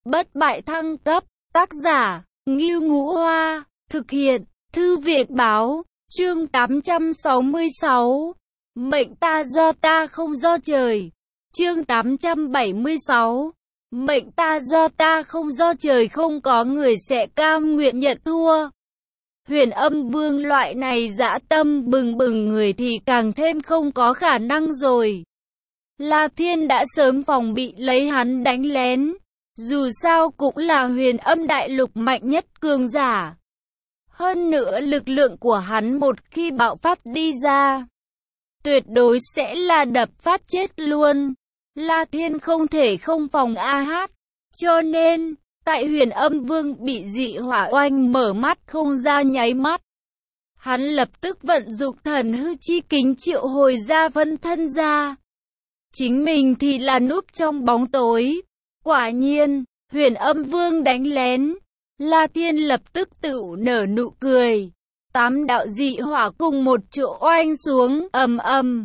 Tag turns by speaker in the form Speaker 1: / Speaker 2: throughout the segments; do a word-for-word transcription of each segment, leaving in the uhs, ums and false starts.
Speaker 1: bất bại thăng cấp, tác giả, Ngưu Ngũ Hoa, thực hiện, Thư viện Báo, chương tám trăm sáu mươi sáu, mệnh ta do ta không do trời, chương tám trăm bảy mươi sáu, mệnh ta do ta không do trời, không có người sẽ cam nguyện nhận thua. Huyền Âm Vương loại này dã tâm bừng bừng người thì càng thêm không có khả năng rồi. La Thiên đã sớm phòng bị lấy hắn đánh lén, dù sao cũng là Huyền Âm Đại Lục mạnh nhất cường giả. Hơn nữa lực lượng của hắn một khi bạo phát đi ra, tuyệt đối sẽ là đập phát chết luôn. La Thiên không thể không phòng a hát, cho nên, tại Huyền Âm Vương bị dị hỏa oanh mở mắt không ra nháy mắt, hắn lập tức vận dụng thần hư chi kính triệu hồi ra phân thân ra. Chính mình thì là núp trong bóng tối. Quả nhiên, Huyền Âm Vương đánh lén, La Thiên lập tức tự nở nụ cười. Tám đạo dị hỏa cùng một chỗ oanh xuống, ầm ầm,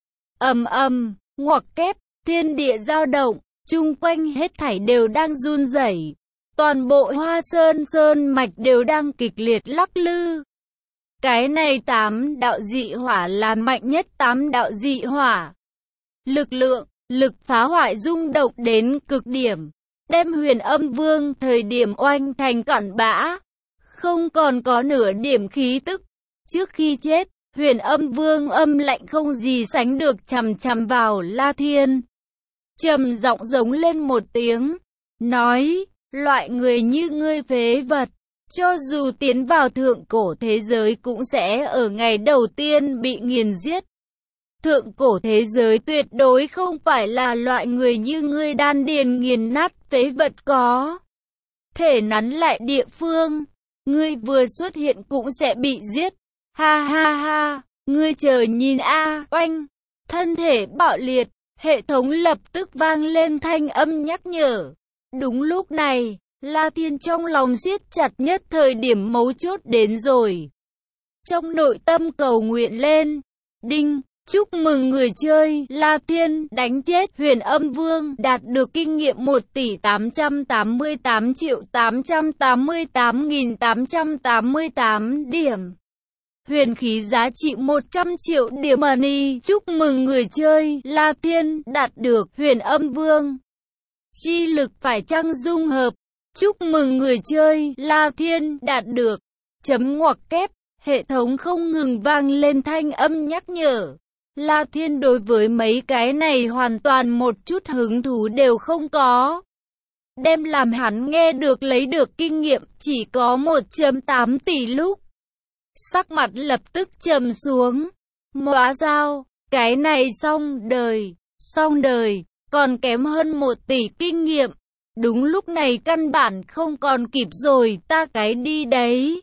Speaker 1: ầm ầm, ngoặc kép, thiên địa dao động, chung quanh hết thảy đều đang run rẩy. Toàn bộ Hoa Sơn Sơn mạch đều đang kịch liệt lắc lư. Cái này tám đạo dị hỏa là mạnh nhất tám đạo dị hỏa. Lực lượng, lực phá hoại rung động đến cực điểm, đem Huyền Âm Vương thời điểm oanh thành cặn bã, không còn có nửa điểm khí tức. Trước khi chết, Huyền Âm Vương âm lạnh không gì sánh được chằm chằm vào La Thiên, trầm giọng giống lên một tiếng, nói: loại người như ngươi phế vật, cho dù tiến vào thượng cổ thế giới cũng sẽ ở ngày đầu tiên bị nghiền giết. Thượng cổ thế giới tuyệt đối không phải là loại người như ngươi đan điền nghiền nát phế vật có thể nắn lại địa phương. Ngươi vừa xuất hiện cũng sẽ bị giết. Ha ha ha, ngươi chờ nhìn a, oanh, thân thể bạo liệt, hệ thống lập tức vang lên thanh âm nhắc nhở. Đúng lúc này, La Thiên trong lòng siết chặt nhất thời điểm mấu chốt đến rồi. Trong nội tâm cầu nguyện lên, đinh, chúc mừng người chơi La Thiên đánh chết Huyền Âm Vương, đạt được kinh nghiệm một tỷ tám trăm tám mươi tám triệu tám trăm tám mươi tám nghìn tám trăm tám mươi tám điểm. Huyền khí giá trị một trăm triệu điểm money. Chúc mừng người chơi La Thiên đạt được Huyền Âm Vương. Chi lực phải chăng dung hợp. Chúc mừng người chơi La Thiên đạt được. Chấm ngoặc kép, hệ thống không ngừng vang lên thanh âm nhắc nhở. La Thiên đối với mấy cái này hoàn toàn một chút hứng thú đều không có. Đem làm hắn nghe được lấy được kinh nghiệm chỉ có một phẩy tám tỷ lúc, sắc mặt lập tức trầm xuống. Hóa giao, cái này xong đời, xong đời, còn kém hơn một tỷ kinh nghiệm. Đúng lúc này căn bản không còn kịp rồi, ta cái đi đấy.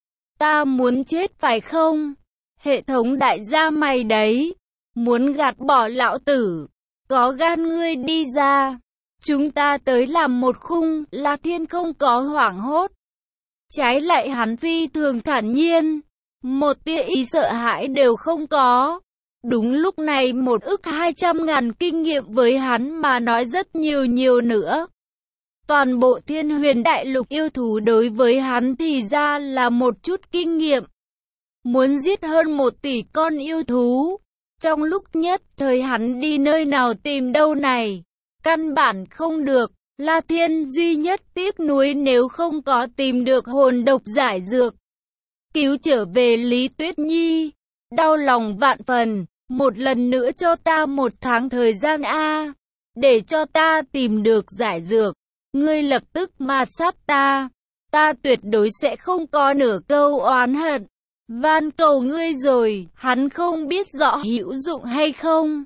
Speaker 1: Ta muốn chết phải không? Hệ thống đại gia mày đấy. Muốn gạt bỏ lão tử, có gan ngươi đi ra. Chúng ta tới làm một khung. La Thiên không có hoảng hốt, trái lại hắn phi thường thản nhiên, một tia ý sợ hãi đều không có. Đúng lúc này một ức hai trăm ngàn kinh nghiệm với hắn mà nói rất nhiều nhiều nữa. Toàn bộ Thiên Huyền Đại Lục yêu thú đối với hắn thì ra là một chút kinh nghiệm. Muốn giết hơn một tỷ con yêu thú, trong lúc nhất thời hắn đi nơi nào tìm đâu này, căn bản không được. La Thiên duy nhất tiếc nuối nếu không có tìm được hồn độc giải dược, cứu trở về Lý Tuyết Nhi. Đau lòng vạn phần, một lần nữa cho ta một tháng thời gian a, để cho ta tìm được giải dược. Ngươi lập tức mà sát ta, ta tuyệt đối sẽ không có nửa câu oán hận. Van cầu ngươi rồi. Hắn không biết rõ hữu dụng hay không.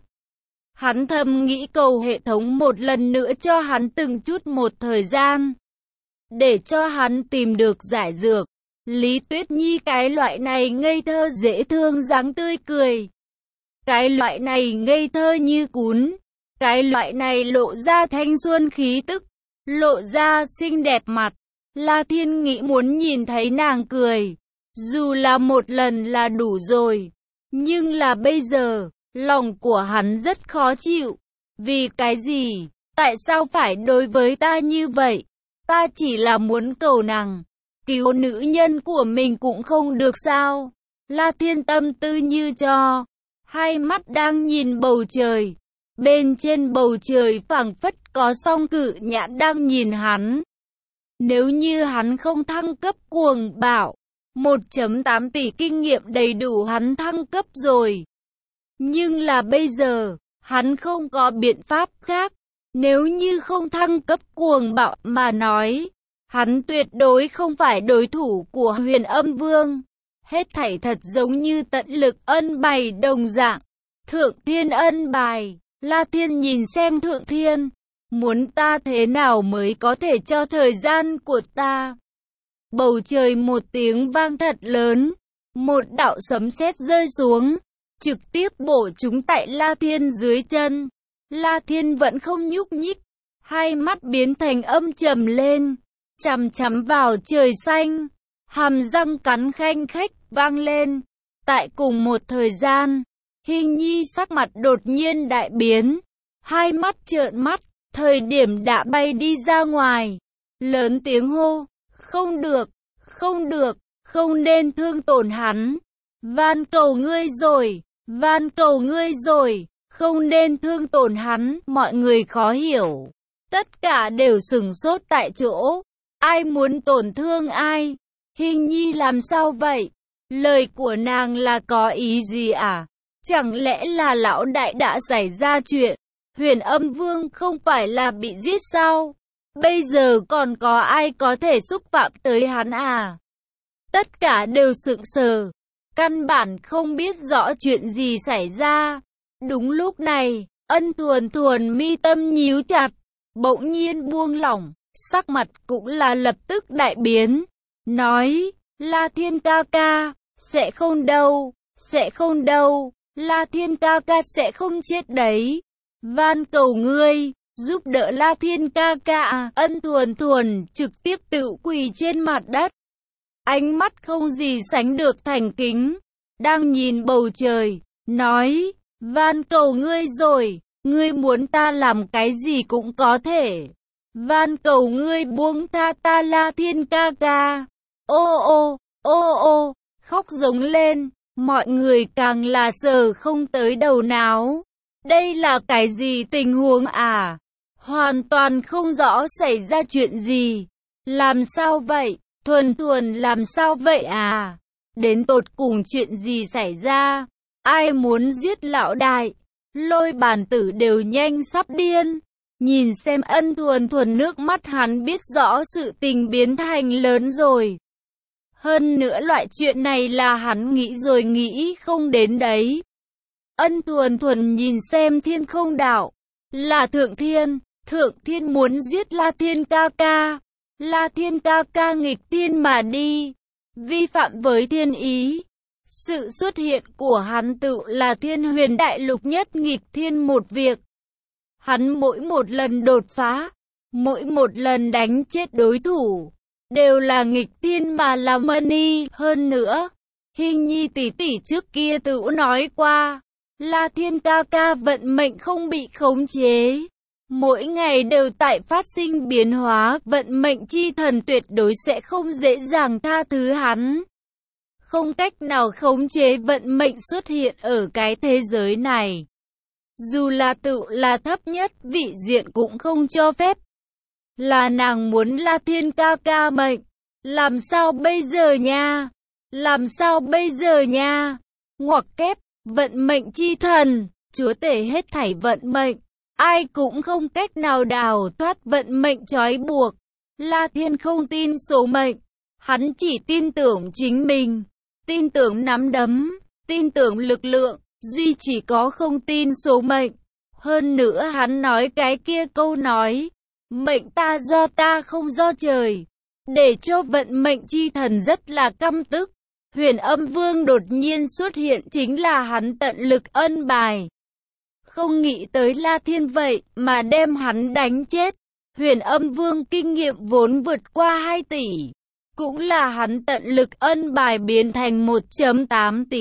Speaker 1: Hắn thầm nghĩ cầu hệ thống một lần nữa cho hắn từng chút một thời gian, để cho hắn tìm được giải dược. Lý Tuyết Nhi cái loại này ngây thơ dễ thương dáng tươi cười, cái loại này ngây thơ như cún, cái loại này lộ ra thanh xuân khí tức, lộ ra xinh đẹp mặt. La Thiên nghĩ muốn nhìn thấy nàng cười, dù là một lần là đủ rồi. Nhưng là bây giờ, lòng của hắn rất khó chịu. Vì cái gì? Tại sao phải đối với ta như vậy? Ta chỉ là muốn cầu nàng, cứu nữ nhân của mình cũng không được sao? La Thiên tâm tư như cho, hai mắt đang nhìn bầu trời. Bên trên bầu trời phảng phất có song cự nhãn đang nhìn hắn. Nếu như hắn không thăng cấp cuồng bạo, một phẩy tám tỷ kinh nghiệm đầy đủ hắn thăng cấp rồi. Nhưng là bây giờ, hắn không có biện pháp khác. Nếu như không thăng cấp cuồng bạo mà nói, hắn tuyệt đối không phải đối thủ của Huyền Âm Vương. Hết thảy thật giống như tận lực ân bày đồng dạng. Thượng Thiên ân bài, La Thiên nhìn xem Thượng Thiên, muốn ta thế nào mới có thể cho thời gian của ta. Bầu trời một tiếng vang thật lớn, một đạo sấm sét rơi xuống, trực tiếp bổ trúng tại La Thiên dưới chân. La Thiên vẫn không nhúc nhích, hai mắt biến thành âm trầm lên, chằm chằm vào trời xanh, hàm răng cắn khanh khách vang lên. Tại cùng một thời gian, Hình Nhi sắc mặt đột nhiên đại biến, hai mắt trợn mắt, thời điểm đã bay đi ra ngoài, lớn tiếng hô, không được, không được, không nên thương tổn hắn, van cầu ngươi rồi, van cầu ngươi rồi, không nên thương tổn hắn. Mọi người khó hiểu, tất cả đều sửng sốt tại chỗ, ai muốn tổn thương ai? Hình Nhi làm sao vậy? Lời của nàng là có ý gì à? Chẳng lẽ là lão đại đã xảy ra chuyện? Huyền Âm Vương không phải là bị giết sao? Bây giờ còn có ai có thể xúc phạm tới hắn à? Tất cả đều sững sờ, căn bản không biết rõ chuyện gì xảy ra. Đúng lúc này, Ân Thuần Thuần mi tâm nhíu chặt, bỗng nhiên buông lỏng, sắc mặt cũng là lập tức đại biến, nói, La Thiên ca ca, sẽ không đâu, sẽ không đâu, La Thiên ca ca sẽ không chết đấy. Van cầu ngươi, giúp đỡ La Thiên ca ca. Ân Thuần Thuần trực tiếp tự quỳ trên mặt đất, ánh mắt không gì sánh được thành kính, đang nhìn bầu trời, nói, van cầu ngươi rồi, ngươi muốn ta làm cái gì cũng có thể. Van cầu ngươi buông tha ta La Thiên ca ca. Ô ô, ô ô, khóc giống lên, mọi người càng là sờ không tới đầu não. Đây là cái gì tình huống à? Hoàn toàn không rõ xảy ra chuyện gì. Làm sao vậy? Thuần Thuần làm sao vậy à? Đến tột cùng chuyện gì xảy ra? Ai muốn giết lão đại? Lôi Bàn Tử đều nhanh sắp điên. Nhìn xem Ân Thuần Thuần, nước mắt hắn biết rõ sự tình biến thành lớn rồi. Hơn nữa loại chuyện này là hắn nghĩ rồi nghĩ không đến đấy. Ân Thuần Thuần nhìn xem Thiên Không Đạo, là Thượng Thiên, Thượng Thiên muốn giết La Thiên ca ca. La Thiên ca ca nghịch thiên mà đi, vi phạm với thiên ý. Sự xuất hiện của hắn tự là Thiên Huyền Đại Lục nhất nghịch thiên một việc. Hắn mỗi một lần đột phá, mỗi một lần đánh chết đối thủ, đều là nghịch thiên mà là money. Hơn nữa, Hình Nhi tỷ tỷ trước kia tự nói qua, La Thiên ca ca vận mệnh không bị khống chế, mỗi ngày đều tại phát sinh biến hóa, vận mệnh chi thần tuyệt đối sẽ không dễ dàng tha thứ hắn. Không cách nào khống chế vận mệnh xuất hiện ở cái thế giới này. Dù là tự là thấp nhất vị diện cũng không cho phép. Là nàng muốn La Thiên ca ca mệnh, làm sao bây giờ nha? Làm sao bây giờ nha? Ngoặc kép, vận mệnh chi thần, chúa tể hết thảy vận mệnh, ai cũng không cách nào đào thoát vận mệnh trói buộc. La Thiên không tin số mệnh, hắn chỉ tin tưởng chính mình, tin tưởng nắm đấm, tin tưởng lực lượng, duy chỉ có không tin số mệnh. Hơn nữa hắn nói cái kia câu nói, mệnh ta do ta không do trời, để cho vận mệnh chi thần rất là căm tức. Huyền Âm Vương đột nhiên xuất hiện chính là hắn tận lực ân bài. Không nghĩ tới La Thiên vậy mà đem hắn đánh chết. Huyền Âm Vương kinh nghiệm vốn vượt qua hai tỷ, cũng là hắn tận lực ân bài biến thành một phẩy tám tỷ.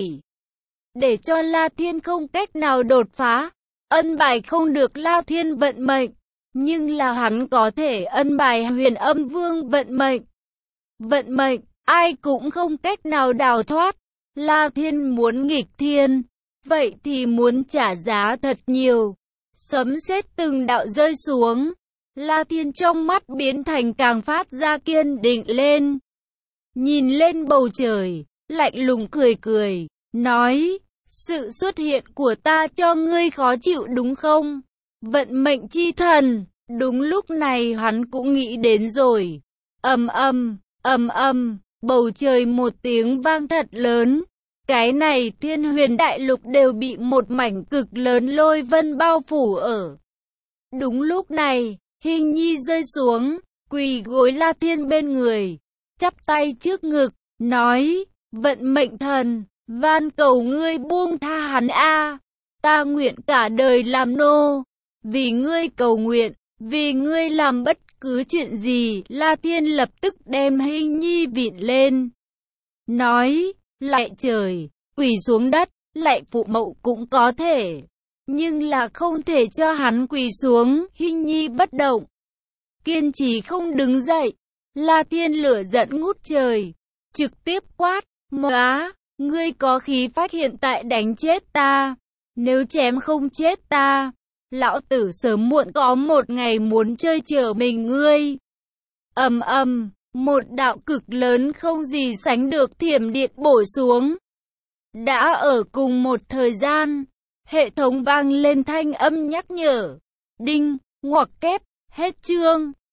Speaker 1: Để cho La Thiên không cách nào đột phá, ân bài không được La Thiên vận mệnh. Nhưng là hắn có thể ân bài Huyền Âm Vương vận mệnh. Vận mệnh, ai cũng không cách nào đào thoát. La Thiên muốn nghịch thiên, vậy thì muốn trả giá thật nhiều. Sấm sét từng đạo rơi xuống. La Thiên trong mắt biến thành càng phát ra kiên định lên. Nhìn lên bầu trời, lạnh lùng cười cười, nói, sự xuất hiện của ta cho ngươi khó chịu đúng không? Vận mệnh chi thần, đúng lúc này hắn cũng nghĩ đến rồi. Ầm ầm, ầm ầm, bầu trời một tiếng vang thật lớn. Cái này Thiên Huyền Đại Lục đều bị một mảnh cực lớn lôi vân bao phủ ở. Đúng lúc này, Hình Nhi rơi xuống, quỳ gối La Thiên bên người, chắp tay trước ngực, nói, vận mệnh thần, van cầu ngươi buông tha hắn a, ta nguyện cả đời làm nô, vì ngươi cầu nguyện, vì ngươi làm bất cứ chuyện gì. La Thiên lập tức đem Hình Nhi vịn lên, nói, lạy trời, quỳ xuống đất, lạy phụ mẫu cũng có thể, nhưng là không thể cho hắn quỳ xuống. Hình Nhi bất động, kiên trì không đứng dậy. La Thiên lửa giận ngút trời, trực tiếp quát, móa, ngươi có khí phách hiện tại đánh chết ta, nếu chém không chết ta, lão tử sớm muộn có một ngày muốn chơi trở mình ngươi. Ầm ầm, một đạo cực lớn không gì sánh được thiểm điện bổ xuống. Đã ở cùng một thời gian, hệ thống vang lên thanh âm nhắc nhở, đinh, ngoặc kép, hết chương.